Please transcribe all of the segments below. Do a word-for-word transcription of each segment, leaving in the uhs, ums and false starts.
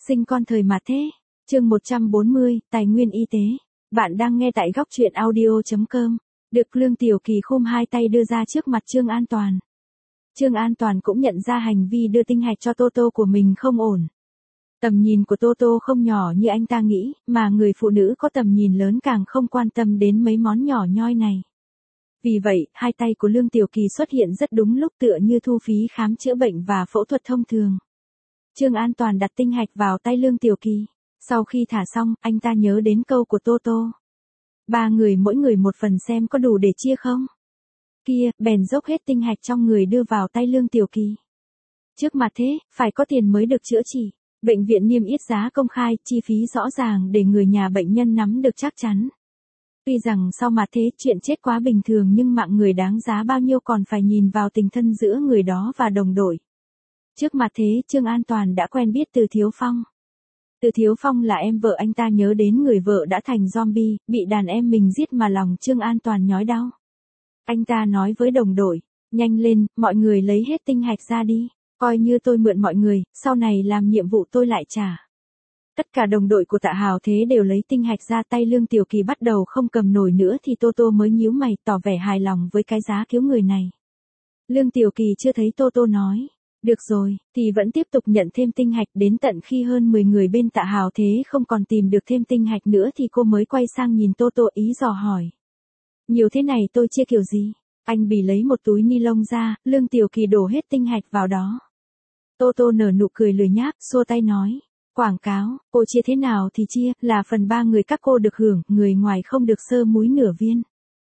Sinh con thời mà thế. Chương một trăm bốn mươi, Tài nguyên y tế. Bạn đang nghe tại góc truyện audio chấm com. Được Lương Tiểu Kỳ khum hai tay đưa ra trước mặt Trương An Toàn. Trương An Toàn cũng nhận ra hành vi đưa tinh hạch cho Toto của mình không ổn. Tầm nhìn của Toto không nhỏ như anh ta nghĩ, mà người phụ nữ có tầm nhìn lớn càng không quan tâm đến mấy món nhỏ nhoi này. Vì vậy, hai tay của Lương Tiểu Kỳ xuất hiện rất đúng lúc, tựa như thu phí khám chữa bệnh và phẫu thuật thông thường. Trương An Toàn đặt tinh hạch vào tay Lương Tiểu Kỳ. Sau khi thả xong, anh ta nhớ đến câu của Toto. Ba người mỗi người một phần xem có đủ để chia không? Kia, bèn dốc hết tinh hạch trong người đưa vào tay Lương Tiểu Kỳ. Trước mặt thế, phải có tiền mới được chữa trị. Bệnh viện niêm yết giá công khai, chi phí rõ ràng để người nhà bệnh nhân nắm được chắc chắn. Tuy rằng sau mặt thế chuyện chết quá bình thường, nhưng mạng người đáng giá bao nhiêu còn phải nhìn vào tình thân giữa người đó và đồng đội. Trước mặt thế, Trương An Toàn đã quen biết Từ Thiếu Phong. Từ Thiếu Phong là em vợ anh ta, nhớ đến người vợ đã thành zombie, bị đàn em mình giết mà lòng Trương An Toàn nhói đau. Anh ta nói với đồng đội, nhanh lên, mọi người lấy hết tinh hạch ra đi, coi như tôi mượn mọi người, sau này làm nhiệm vụ tôi lại trả. Tất cả đồng đội của Tạ Hào Thế đều lấy tinh hạch ra, tay Lương Tiểu Kỳ bắt đầu không cầm nổi nữa thì Toto mới nhíu mày tỏ vẻ hài lòng với cái giá cứu người này. Lương Tiểu Kỳ chưa thấy Toto nói, được rồi, thì vẫn tiếp tục nhận thêm tinh hạch, đến tận khi hơn mười người bên Tạ Hào Thế không còn tìm được thêm tinh hạch nữa thì cô mới quay sang nhìn Toto ý dò hỏi. Nhiều thế này tôi chia kiểu gì? Anh Bì lấy một túi ni lông ra, Lương Tiểu Kỳ đổ hết tinh hạch vào đó. Toto nở nụ cười lười nhác, xua tay nói. Quảng cáo, cô chia thế nào thì chia, là phần ba người các cô được hưởng, người ngoài không được sơ múi nửa viên.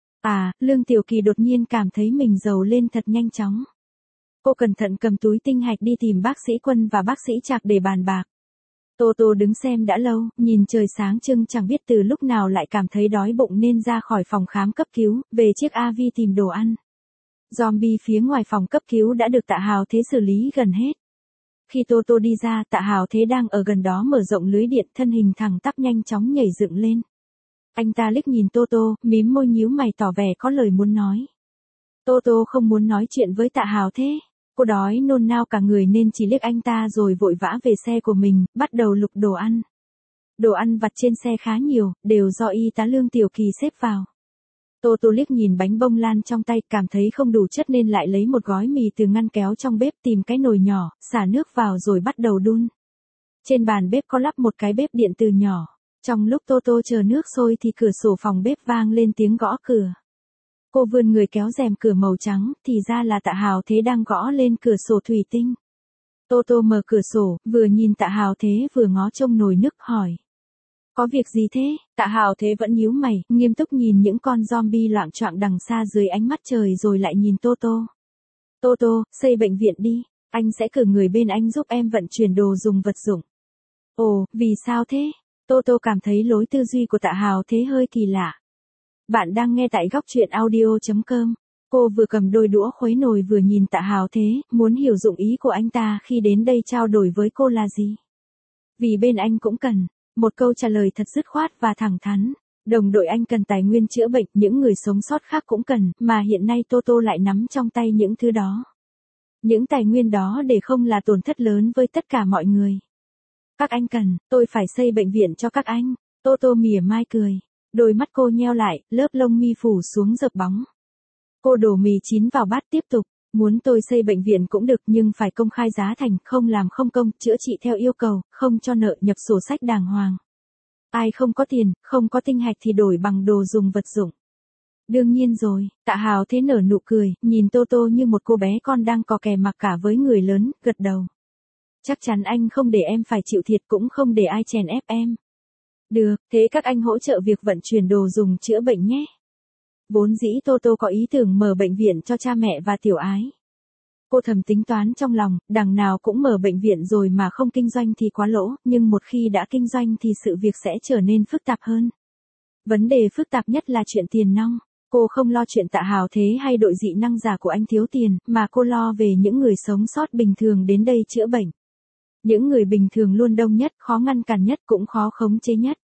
À, Lương Tiểu Kỳ đột nhiên cảm thấy mình giàu lên thật nhanh chóng. Cô cẩn thận cầm túi tinh hạch đi tìm bác sĩ Quân và bác sĩ Trạc để bàn bạc. Toto đứng xem đã lâu, nhìn trời sáng trưng chẳng biết từ lúc nào lại cảm thấy đói bụng nên ra khỏi phòng khám cấp cứu, về chiếc a vê tìm đồ ăn. Zombie phía ngoài phòng cấp cứu đã được Tạ Hào Thế xử lý gần hết. Khi Toto đi ra, Tạ Hào Thế đang ở gần đó mở rộng lưới điện, thân hình thẳng tắp nhanh chóng nhảy dựng lên. Anh ta liếc nhìn Toto, mím môi nhíu mày tỏ vẻ có lời muốn nói. Toto không muốn nói chuyện với Tạ Hào Thế. Cô đói nôn nao cả người nên chỉ liếc anh ta rồi vội vã về xe của mình, bắt đầu lục đồ ăn. Đồ ăn vặt trên xe khá nhiều, đều do y tá Lương Tiểu Kỳ xếp vào. Toto liếc nhìn bánh bông lan trong tay, cảm thấy không đủ chất nên lại lấy một gói mì từ ngăn kéo trong bếp, tìm cái nồi nhỏ, xả nước vào rồi bắt đầu đun. Trên bàn bếp có lắp một cái bếp điện từ nhỏ. Trong lúc Toto chờ nước sôi thì cửa sổ phòng bếp vang lên tiếng gõ cửa. Cô vươn người kéo rèm cửa màu trắng, thì ra là Tạ Hào Thế đang gõ lên cửa sổ thủy tinh. Toto mở cửa sổ, vừa nhìn Tạ Hào Thế vừa ngó trông nồi nước, hỏi. Có việc gì thế? Tạ Hào Thế vẫn nhíu mày, nghiêm túc nhìn những con zombie loạng choạng đằng xa dưới ánh mắt trời rồi lại nhìn Toto. Toto, xây bệnh viện đi, anh sẽ cử người bên anh giúp em vận chuyển đồ dùng vật dụng. Ồ, vì sao thế? Toto cảm thấy lối tư duy của Tạ Hào Thế hơi kỳ lạ. Bạn đang nghe tại góc truyện audio chấm com. Cô vừa cầm đôi đũa khuấy nồi vừa nhìn Tạ Hào Thế, muốn hiểu dụng ý của anh ta khi đến đây trao đổi với cô là gì. Vì bên anh cũng cần. Một câu trả lời thật dứt khoát và thẳng thắn. Đồng đội anh cần tài nguyên chữa bệnh, những người sống sót khác cũng cần, mà hiện nay Toto lại nắm trong tay những thứ đó. Những tài nguyên đó để không là tổn thất lớn với tất cả mọi người. Các anh cần, tôi phải xây bệnh viện cho các anh. Toto mỉa mai cười. Đôi mắt cô nheo lại, lớp lông mi phủ xuống dợp bóng. Cô đổ mì chín vào bát tiếp tục. Muốn tôi xây bệnh viện cũng được, nhưng phải công khai giá thành, không làm không công, chữa trị theo yêu cầu, không cho nợ, nhập sổ sách đàng hoàng. Ai không có tiền, không có tinh hạch thì đổi bằng đồ dùng vật dụng. Đương nhiên rồi, Tạ Hào Thế nở nụ cười, nhìn Toto như một cô bé con đang cò kè mặc cả với người lớn, gật đầu. Chắc chắn anh không để em phải chịu thiệt, cũng không để ai chèn ép em. Được, thế các anh hỗ trợ việc vận chuyển đồ dùng chữa bệnh nhé. Vốn dĩ Toto có ý tưởng mở bệnh viện cho cha mẹ và tiểu ái. Cô thầm tính toán trong lòng, đằng nào cũng mở bệnh viện rồi mà không kinh doanh thì quá lỗ, nhưng một khi đã kinh doanh thì sự việc sẽ trở nên phức tạp hơn. Vấn đề phức tạp nhất là chuyện tiền nong. Cô không lo chuyện Tạ Hào Thế hay đội dị năng giả của anh thiếu tiền, mà cô lo về những người sống sót bình thường đến đây chữa bệnh. Những người bình thường luôn đông nhất, khó ngăn cản nhất, cũng khó khống chế nhất.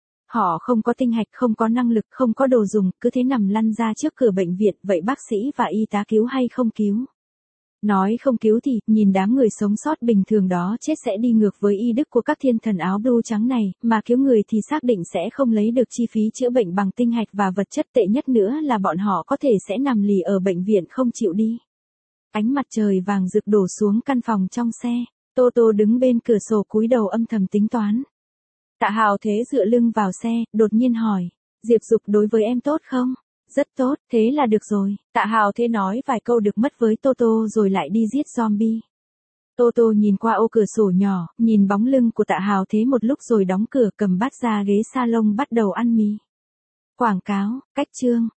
Họ không có tinh hạch, không có năng lực, không có đồ dùng, cứ thế nằm lăn ra trước cửa bệnh viện, vậy bác sĩ và y tá cứu hay không cứu? Nói không cứu thì, nhìn đám người sống sót bình thường đó chết sẽ đi ngược với y đức của các thiên thần áo blue trắng này, mà cứu người thì xác định sẽ không lấy được chi phí chữa bệnh bằng tinh hạch và vật chất, tệ nhất nữa là bọn họ có thể sẽ nằm lì ở bệnh viện không chịu đi. Ánh mặt trời vàng rực đổ xuống căn phòng trong xe, Tô Tô đứng bên cửa sổ cúi đầu âm thầm tính toán. Tạ Hào Thế dựa lưng vào xe, đột nhiên hỏi, Diệp Dục đối với em tốt không? Rất tốt, thế là được rồi. Tạ Hào Thế nói vài câu được mất với Tô Tô rồi lại đi giết zombie. Tô Tô nhìn qua ô cửa sổ nhỏ, nhìn bóng lưng của Tạ Hào Thế một lúc rồi đóng cửa, cầm bát ra ghế salon bắt đầu ăn mì. Quảng cáo, cách chương.